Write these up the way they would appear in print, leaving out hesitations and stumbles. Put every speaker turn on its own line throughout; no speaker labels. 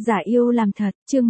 Giả yêu làm thật, chương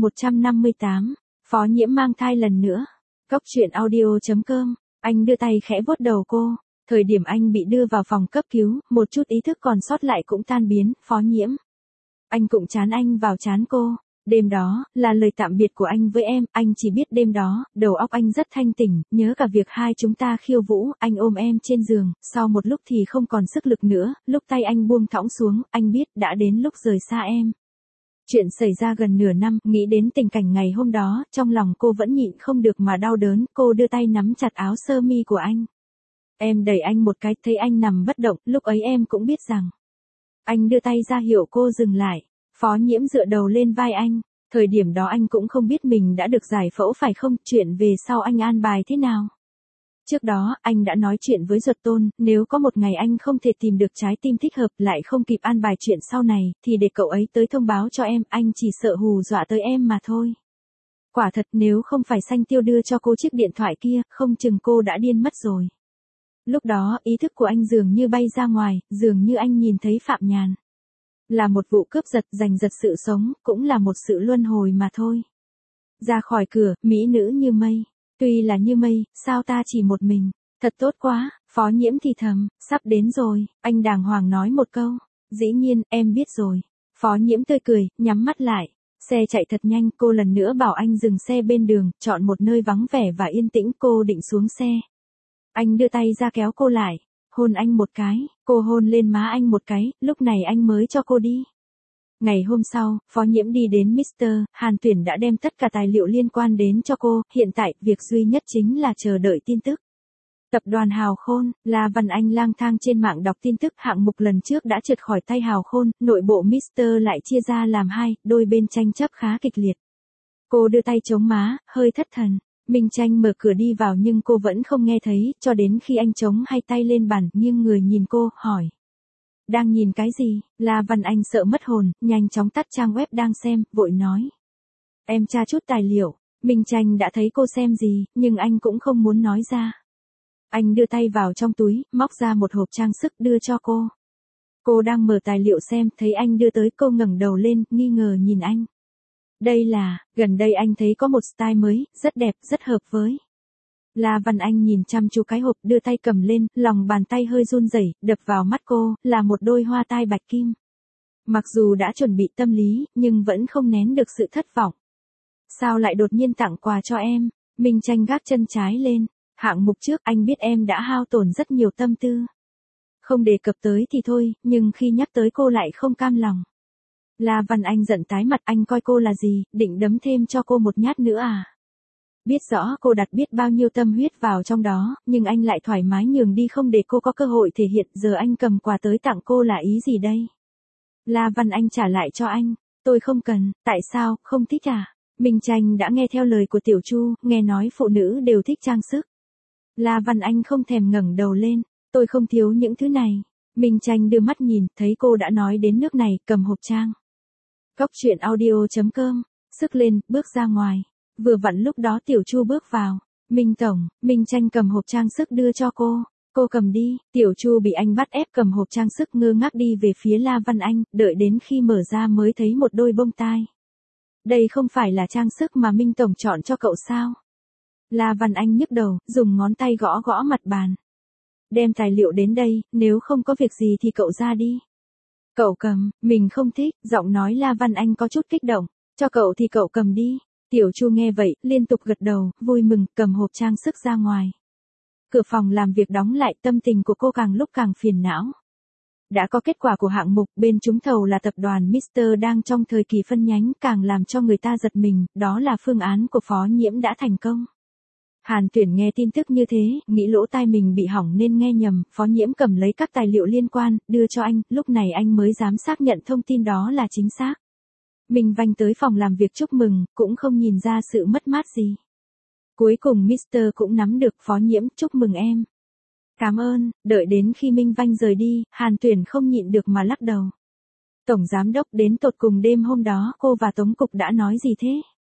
158, Phó Nhiễm mang thai lần nữa. Cốc truyện audio.com, anh đưa tay khẽ vuốt đầu cô, thời điểm anh bị đưa vào phòng cấp cứu, một chút ý thức còn sót lại cũng tan biến, Phó Nhiễm. Anh cụng chán anh vào chán cô, đêm đó, là lời tạm biệt của anh với em, anh chỉ biết đêm đó, đầu óc anh rất thanh tỉnh, nhớ cả việc hai chúng ta khiêu vũ, anh ôm em trên giường, sau một lúc thì không còn sức lực nữa, lúc tay anh buông thõng xuống, anh biết đã đến lúc rời xa em. Chuyện xảy ra gần nửa năm, nghĩ đến tình cảnh ngày hôm đó, trong lòng cô vẫn nhịn không được mà đau đớn, cô đưa tay nắm chặt áo sơ mi của anh. Em đẩy anh một cái, thấy anh nằm bất động, lúc ấy em cũng biết rằng. Anh đưa tay ra hiệu cô dừng lại, Phó Nhiễm dựa đầu lên vai anh, thời điểm đó anh cũng không biết mình đã được giải phẫu phải không, chuyện về sau anh an bài thế nào. Trước đó, anh đã nói chuyện với Duật Tôn, nếu có một ngày anh không thể tìm được trái tim thích hợp lại không kịp an bài chuyện sau này, thì để cậu ấy tới thông báo cho em, anh chỉ sợ hù dọa tới em mà thôi. Quả thật nếu không phải Xanh Tiêu đưa cho cô chiếc điện thoại kia, không chừng cô đã điên mất rồi. Lúc đó, ý thức của anh dường như bay ra ngoài, dường như anh nhìn thấy Phạm Nhàn. Là một vụ cướp giật, giành giật sự sống, cũng là một sự luân hồi mà thôi. Ra khỏi cửa, mỹ nữ như mây. Tuy là như mây, sao ta chỉ một mình, thật tốt quá, Phó Nhiễm thì thầm, sắp đến rồi, anh đàng hoàng nói một câu, dĩ nhiên, em biết rồi. Phó Nhiễm tươi cười, nhắm mắt lại, xe chạy thật nhanh, cô lần nữa bảo anh dừng xe bên đường, chọn một nơi vắng vẻ và yên tĩnh, cô định xuống xe. Anh đưa tay ra kéo cô lại, hôn anh một cái, cô hôn lên má anh một cái, lúc này anh mới cho cô đi. Ngày hôm sau, Phó Nhiễm đi đến Mr. Hàn Tuyển đã đem tất cả tài liệu liên quan đến cho cô, hiện tại, việc duy nhất chính là chờ đợi tin tức. Tập đoàn Hào Khôn, La Văn Anh lang thang trên mạng đọc tin tức hạng mục lần trước đã trượt khỏi tay Hào Khôn, nội bộ Mr. lại chia ra làm hai, đôi bên tranh chấp khá kịch liệt. Cô đưa tay chống má, hơi thất thần. Minh Tranh mở cửa đi vào nhưng cô vẫn không nghe thấy, cho đến khi anh chống hai tay lên bàn, nghiêng người nhìn cô, hỏi. Đang nhìn cái gì? La Văn Anh sợ mất hồn, nhanh chóng tắt trang web đang xem, vội nói. Em tra chút tài liệu. Minh Tranh đã thấy cô xem gì, nhưng anh cũng không muốn nói ra. Anh đưa tay vào trong túi, móc ra một hộp trang sức đưa cho cô. Cô đang mở tài liệu xem, thấy anh đưa tới, cô ngẩng đầu lên, nghi ngờ nhìn anh. Đây là, gần đây anh thấy có một style mới, rất đẹp, rất hợp với. La Văn Anh nhìn chăm chú cái hộp, đưa tay cầm lên, lòng bàn tay hơi run rẩy, đập vào mắt cô, là một đôi hoa tai bạch kim. Mặc dù đã chuẩn bị tâm lý, nhưng vẫn không nén được sự thất vọng. Sao lại đột nhiên tặng quà cho em? Minh Tranh gác chân trái lên, hạng mục trước anh biết em đã hao tổn rất nhiều tâm tư. Không đề cập tới thì thôi, nhưng khi nhắc tới cô lại không cam lòng. La Văn Anh giận tái mặt, anh coi cô là gì, định đấm thêm cho cô một nhát nữa à? Biết rõ cô đặt biết bao nhiêu tâm huyết vào trong đó, nhưng anh lại thoải mái nhường đi không để cô có cơ hội thể hiện, giờ anh cầm quà tới tặng cô là ý gì đây? La Văn Anh trả lại cho anh, tôi không cần, tại sao, không thích à? Minh Tranh đã nghe theo lời của Tiểu Chu, nghe nói phụ nữ đều thích trang sức. La Văn Anh không thèm ngẩng đầu lên, tôi không thiếu những thứ này. Minh Tranh đưa mắt nhìn, thấy cô đã nói đến nước này, cầm hộp trang. Cốc truyện audio.com, sức lên, bước ra ngoài. Vừa vặn lúc đó Tiểu Chu bước vào. Minh Tổng, Minh Tranh cầm hộp trang sức đưa cho cô. Cô cầm đi, Tiểu Chu bị anh bắt ép cầm hộp trang sức ngơ ngác đi về phía La Văn Anh, đợi đến khi mở ra mới thấy một đôi bông tai. Đây không phải là trang sức mà Minh Tổng chọn cho cậu sao? La Văn Anh nhức đầu, dùng ngón tay gõ gõ mặt bàn. Đem tài liệu đến đây, nếu không có việc gì thì cậu ra đi. Cậu cầm, mình không thích, giọng nói La Văn Anh có chút kích động. Cho cậu thì cậu cầm đi. Tiểu Chu nghe vậy, liên tục gật đầu, vui mừng, cầm hộp trang sức ra ngoài. Cửa phòng làm việc đóng lại, tâm tình của cô càng lúc càng phiền não. Đã có kết quả của hạng mục, bên trúng thầu là tập đoàn Mr. đang trong thời kỳ phân nhánh, càng làm cho người ta giật mình, đó là phương án của Phó Nhiễm đã thành công. Hàn Tuyển nghe tin tức như thế, nghĩ lỗ tai mình bị hỏng nên nghe nhầm, Phó Nhiễm cầm lấy các tài liệu liên quan, đưa cho anh, lúc này anh mới dám xác nhận thông tin đó là chính xác. Minh Vanh tới phòng làm việc chúc mừng, cũng không nhìn ra sự mất mát gì. Cuối cùng Mr. cũng nắm được, Phó Nhiễm, chúc mừng em. Cảm ơn, đợi đến khi Minh Vanh rời đi, Hàn Tuyển không nhịn được mà lắc đầu. Tổng giám đốc, đến tột cùng đêm hôm đó, cô và Tống Cục đã nói gì thế?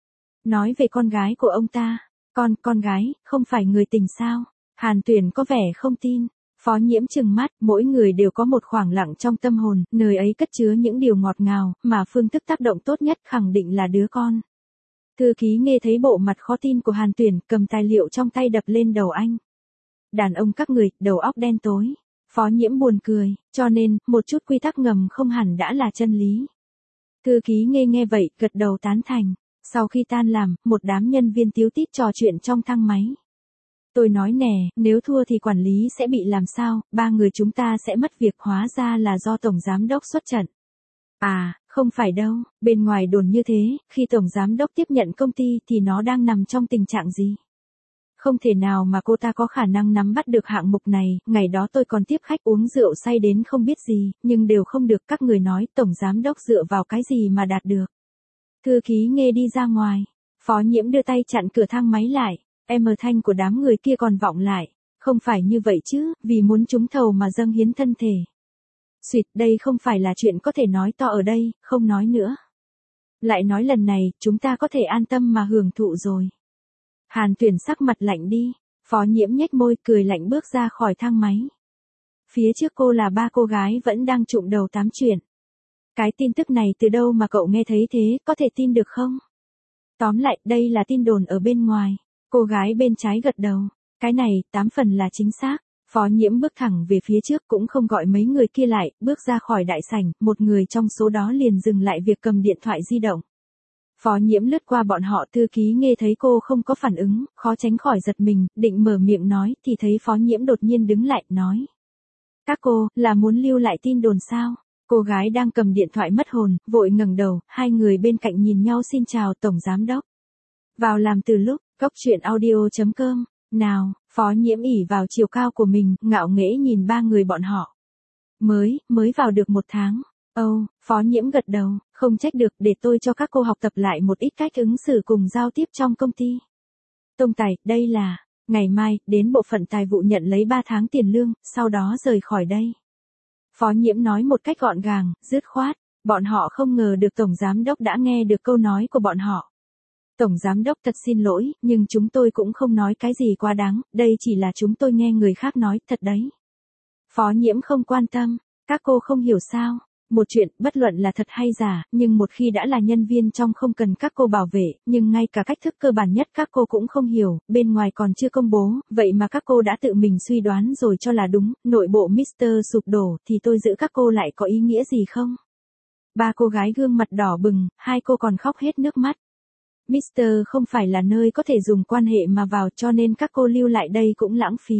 Nói về con gái của ông ta. Con gái, không phải người tình sao? Hàn Tuyển có vẻ không tin. Phó Nhiễm trừng mắt, mỗi người đều có một khoảng lặng trong tâm hồn, nơi ấy cất chứa những điều ngọt ngào, mà phương thức tác động tốt nhất khẳng định là đứa con. Thư ký nghe thấy bộ mặt khó tin của Hàn Tuyển, cầm tài liệu trong tay đập lên đầu anh. Đàn ông các người, đầu óc đen tối. Phó Nhiễm buồn cười, cho nên, một chút quy tắc ngầm không hẳn đã là chân lý. Thư ký nghe vậy, gật đầu tán thành. Sau khi tan làm, một đám nhân viên tíu tít trò chuyện trong thang máy. Tôi nói nè, nếu thua thì quản lý sẽ bị làm sao, 3 người chúng ta sẽ mất việc, hóa ra là do tổng giám đốc xuất trận. À, không phải đâu, bên ngoài đồn như thế, khi tổng giám đốc tiếp nhận công ty thì nó đang nằm trong tình trạng gì? Không thể nào mà cô ta có khả năng nắm bắt được hạng mục này, ngày đó tôi còn tiếp khách uống rượu say đến không biết gì, nhưng đều không được, các người nói tổng giám đốc dựa vào cái gì mà đạt được. Thư ký nghe đi ra ngoài, Phó Nhiễm đưa tay chặn cửa thang máy lại, âm thanh của đám người kia còn vọng lại, không phải như vậy chứ, vì muốn trúng thầu mà dâng hiến thân thể. Xuyệt, đây không phải là chuyện có thể nói to ở đây, không nói nữa. Lại nói lần này, chúng ta có thể an tâm mà hưởng thụ rồi. Hàn Tuyển sắc mặt lạnh đi, Phó Nhiễm nhếch môi cười lạnh bước ra khỏi thang máy. Phía trước cô là 3 cô gái vẫn đang trụm đầu tám chuyện. Cái tin tức này từ đâu mà cậu nghe thấy thế, có thể tin được không? Tóm lại, đây là tin đồn ở bên ngoài. Cô gái bên trái gật đầu. Cái này, 8 phần là chính xác. Phó Nhiễm bước thẳng về phía trước cũng không gọi mấy người kia lại, bước ra khỏi đại sảnh, một người trong số đó liền dừng lại việc cầm điện thoại di động. Phó Nhiễm lướt qua bọn họ, thư ký nghe thấy cô không có phản ứng, khó tránh khỏi giật mình, định mở miệng nói, thì thấy Phó Nhiễm đột nhiên đứng lại, nói. Các cô, là muốn lưu lại tin đồn sao? Cô gái đang cầm điện thoại mất hồn, vội ngẩng đầu, hai người bên cạnh nhìn nhau xin chào tổng giám đốc. Vào làm từ lúc, cốc truyện audio.com, nào, Phó Nhiễm ỉ vào chiều cao của mình, ngạo nghễ nhìn 3 người bọn họ. Mới vào được 1 tháng. Phó Nhiễm gật đầu, không trách được, để tôi cho các cô học tập lại một ít cách ứng xử cùng giao tiếp trong công ty. Tông Tài, đây là, ngày mai, đến bộ phận tài vụ nhận lấy 3 tháng tiền lương, sau đó rời khỏi đây. Phó Nhiễm nói một cách gọn gàng, dứt khoát, bọn họ không ngờ được tổng giám đốc đã nghe được câu nói của bọn họ. Tổng giám đốc thật xin lỗi, nhưng chúng tôi cũng không nói cái gì quá đáng, đây chỉ là chúng tôi nghe người khác nói, thật đấy. Phó Nhiễm không quan tâm, các cô không hiểu sao, một chuyện, bất luận là thật hay giả, nhưng một khi đã là nhân viên trong không cần các cô bảo vệ, nhưng ngay cả cách thức cơ bản nhất các cô cũng không hiểu, bên ngoài còn chưa công bố, vậy mà các cô đã tự mình suy đoán rồi cho là đúng, nội bộ Mr. sụp đổ, thì tôi giữ các cô lại có ý nghĩa gì không? 3 cô gái gương mặt đỏ bừng, 2 cô còn khóc hết nước mắt. Mr. không phải là nơi có thể dùng quan hệ mà vào, cho nên các cô lưu lại đây cũng lãng phí.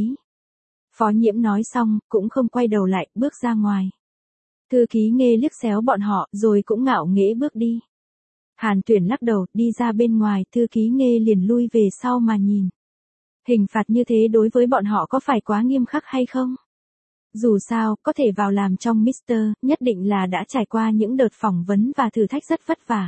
Phó Nhiễm nói xong, cũng không quay đầu lại, bước ra ngoài. Thư ký nghe liếc xéo bọn họ, rồi cũng ngạo nghễ bước đi. Hàn Tuyển lắc đầu, đi ra bên ngoài, thư ký nghe liền lui về sau mà nhìn. Hình phạt như thế đối với bọn họ có phải quá nghiêm khắc hay không? Dù sao, có thể vào làm trong Mr., nhất định là đã trải qua những đợt phỏng vấn và thử thách rất vất vả.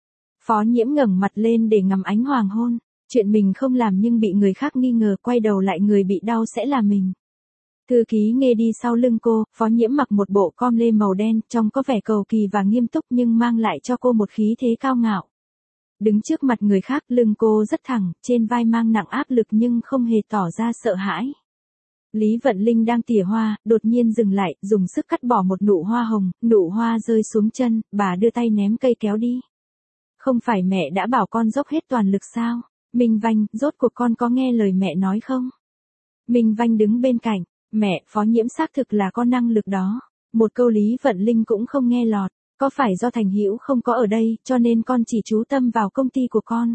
Phó Nhiễm ngẩng mặt lên để ngắm ánh hoàng hôn, chuyện mình không làm nhưng bị người khác nghi ngờ, quay đầu lại người bị đau sẽ là mình. Thư ký nghe đi sau lưng cô, Phó Nhiễm mặc một bộ com lê màu đen, trông có vẻ cầu kỳ và nghiêm túc nhưng mang lại cho cô một khí thế cao ngạo. Đứng trước mặt người khác, lưng cô rất thẳng, trên vai mang nặng áp lực nhưng không hề tỏ ra sợ hãi. Lý Vận Linh đang tỉa hoa, đột nhiên dừng lại, dùng sức cắt bỏ một nụ hoa hồng, nụ hoa rơi xuống chân, bà đưa tay ném cây kéo đi. Không phải mẹ đã bảo con dốc hết toàn lực sao? Minh Vanh, rốt cuộc con có nghe lời mẹ nói không? Minh Vanh đứng bên cạnh, mẹ, Phó Nhiễm xác thực là có năng lực đó. Một câu Lý Vận Linh cũng không nghe lọt, có phải do Thành Hữu không có ở đây, cho nên con chỉ chú tâm vào công ty của con.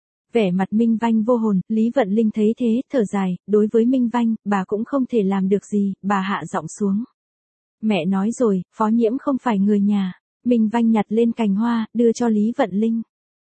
Vẻ mặt Minh Vanh vô hồn, Lý Vận Linh thấy thế, thở dài, đối với Minh Vanh, bà cũng không thể làm được gì, bà hạ giọng xuống. Mẹ nói rồi, Phó Nhiễm không phải người nhà. Minh Vanh nhặt lên cành hoa, đưa cho Lý Vận Linh.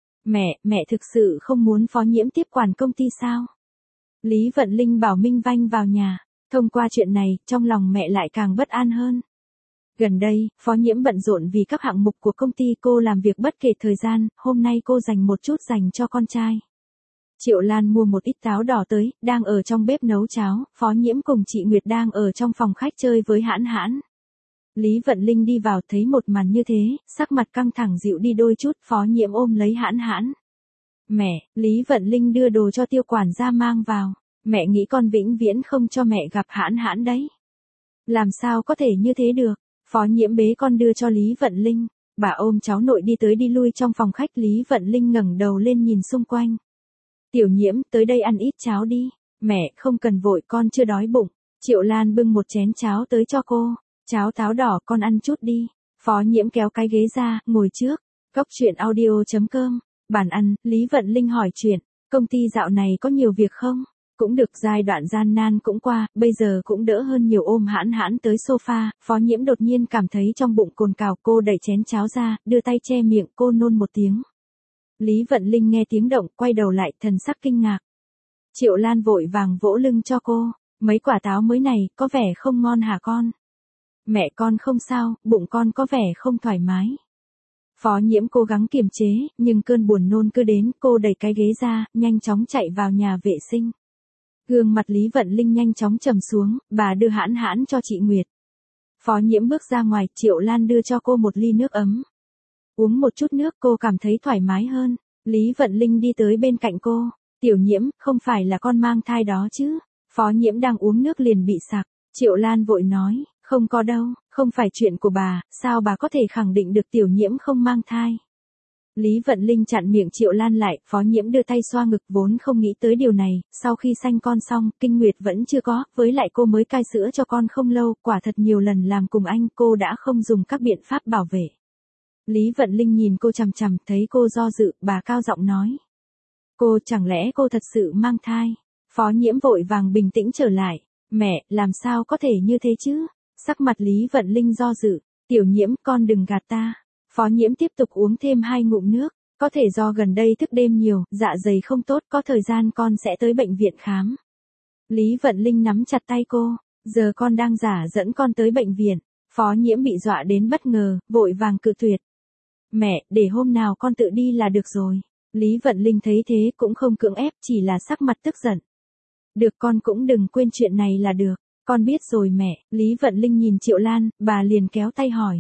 Mẹ thực sự không muốn Phó Nhiễm tiếp quản công ty sao? Lý Vận Linh bảo Minh Vanh vào nhà. Thông qua chuyện này, trong lòng mẹ lại càng bất an hơn. Gần đây, Phó Nhiễm bận rộn vì các hạng mục của công ty, cô làm việc bất kể thời gian, hôm nay cô dành một chút dành cho con trai. Triệu Lan mua một ít táo đỏ tới, đang ở trong bếp nấu cháo, Phó Nhiễm cùng chị Nguyệt đang ở trong phòng khách chơi với Hãn Hãn. Lý Vận Linh đi vào thấy một màn như thế, sắc mặt căng thẳng dịu đi đôi chút, Phó Nhiễm ôm lấy Hãn Hãn. Mẹ, Lý Vận Linh đưa đồ cho Tiêu quản gia mang vào. Mẹ nghĩ con vĩnh viễn không cho mẹ gặp Hãn Hãn đấy. Làm sao có thể như thế được? Phó Nhiễm bế con đưa cho Lý Vận Linh. Bà ôm cháu nội đi tới đi lui trong phòng khách. Lý Vận Linh ngẩng đầu lên nhìn xung quanh. Tiểu Nhiễm, tới đây ăn ít cháo đi. Mẹ, không cần vội, con chưa đói bụng. Triệu Lan bưng một chén cháo tới cho cô. Cháo táo đỏ, con ăn chút đi. Phó Nhiễm kéo cái ghế ra, ngồi trước. Cốc truyện audio.com. Bàn ăn, Lý Vận Linh hỏi chuyện. Công ty dạo này có nhiều việc không? Cũng được, giai đoạn gian nan cũng qua, bây giờ cũng đỡ hơn nhiều. Ôm hãn hãn tới sofa. Phó Nhiễm đột nhiên cảm thấy trong bụng cồn cào. Cô đẩy chén cháo ra, đưa tay che miệng. Cô nôn một tiếng. Lý Vận Linh nghe tiếng động, quay đầu lại, thần sắc kinh ngạc. Triệu Lan vội vàng vỗ lưng cho cô. Mấy quả táo mới này, có vẻ không ngon hả con? Mẹ con không sao, bụng con có vẻ không thoải mái. Phó Nhiễm cố gắng kiềm chế, nhưng cơn buồn nôn cứ đến. Cô đẩy cái ghế ra, nhanh chóng chạy vào nhà vệ sinh. Gương mặt Lý Vận Linh nhanh chóng trầm xuống. Bà đưa hãn hãn cho chị Nguyệt. Phó Nhiễm bước ra ngoài. Triệu Lan đưa cho cô một ly nước ấm. Uống một chút nước, cô cảm thấy thoải mái hơn. Lý Vận Linh đi tới bên cạnh cô. Tiểu Nhiễm, không phải là con mang thai đó chứ? Phó Nhiễm đang uống nước liền bị sặc. Triệu Lan vội nói, không có đâu, không phải chuyện của bà, sao bà có thể khẳng định được Tiểu Nhiễm không mang thai? Lý Vận Linh chặn miệng Triệu Lan lại. Phó Nhiễm đưa tay xoa ngực, vốn không nghĩ tới điều này. Sau khi sanh con xong, kinh nguyệt vẫn chưa có, với lại cô mới cai sữa cho con không lâu. Quả thật nhiều lần làm cùng anh, cô đã không dùng các biện pháp bảo vệ. Lý Vận Linh nhìn cô chằm chằm, thấy cô do dự, bà cao giọng nói. Cô, chẳng lẽ cô thật sự mang thai? Phó Nhiễm vội vàng bình tĩnh trở lại. Mẹ, làm sao có thể như thế chứ? Sắc mặt Lý Vận Linh do dự. Tiểu Nhiễm, con đừng gạt ta. Phó Nhiễm tiếp tục uống thêm 2 ngụm nước. Có thể do gần đây thức đêm nhiều, dạ dày không tốt, có thời gian con sẽ tới bệnh viện khám. Lý Vận Linh nắm chặt tay cô. Giờ con đang giả dẫn con tới bệnh viện. Phó Nhiễm bị dọa đến bất ngờ, vội vàng cự tuyệt. Mẹ, để hôm nào con tự đi là được rồi. Lý Vận Linh thấy thế cũng không cưỡng ép, chỉ là sắc mặt tức giận. Được, con cũng đừng quên chuyện này là được. Con biết rồi mẹ. Lý Vận Linh nhìn Triệu Lan, bà liền kéo tay hỏi.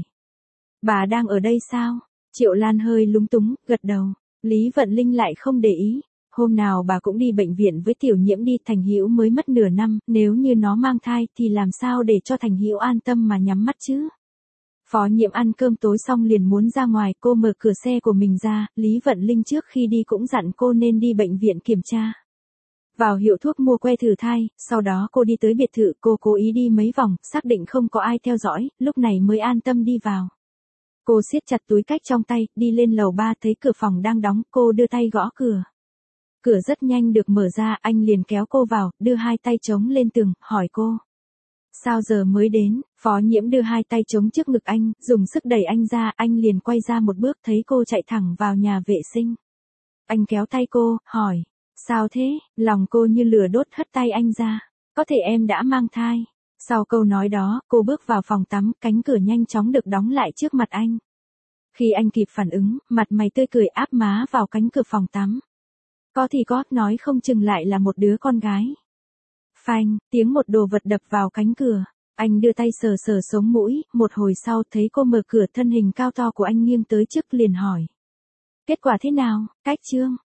Bà đang ở đây sao? Triệu Lan hơi lúng túng, gật đầu. Lý Vận Linh lại không để ý. Hôm nào bà cũng đi bệnh viện với Tiểu Nhiễm đi. Thành Hữu mới mất nửa năm, nếu như nó mang thai thì làm sao để cho Thành Hữu an tâm mà nhắm mắt chứ? Phó Nhiễm ăn cơm tối xong liền muốn ra ngoài. Cô mở cửa xe của mình ra. Lý Vận Linh trước khi đi cũng dặn cô nên đi bệnh viện kiểm tra. Vào hiệu thuốc mua que thử thai. Sau đó cô đi tới biệt thự. Cô cố ý đi mấy vòng, xác định không có ai theo dõi, lúc này mới an tâm đi vào. Cô siết chặt túi cách trong tay, đi lên lầu 3 thấy cửa phòng đang đóng. Cô đưa tay gõ cửa. Cửa rất nhanh được mở ra. Anh liền kéo cô vào, đưa 2 tay chống lên tường, hỏi cô. Sao giờ mới đến? Phó Nhiễm đưa 2 tay chống trước ngực anh, dùng sức đẩy anh ra. Anh liền quay ra một bước, thấy cô chạy thẳng vào nhà vệ sinh. Anh kéo tay cô, hỏi. Sao thế? Lòng cô như lửa đốt, hất tay anh ra. Có thể em đã mang thai. Sau câu nói đó, cô bước vào phòng tắm, cánh cửa nhanh chóng được đóng lại trước mặt anh. Khi anh kịp phản ứng, mặt mày tươi cười áp má vào cánh cửa phòng tắm. Có thì có, nói không chừng lại là một đứa con gái. Phanh, tiếng một đồ vật đập vào cánh cửa. Anh đưa tay sờ sờ sống mũi, một hồi sau thấy cô mở cửa, thân hình cao to của anh nghiêng tới trước liền hỏi. Kết quả thế nào? Cách chương.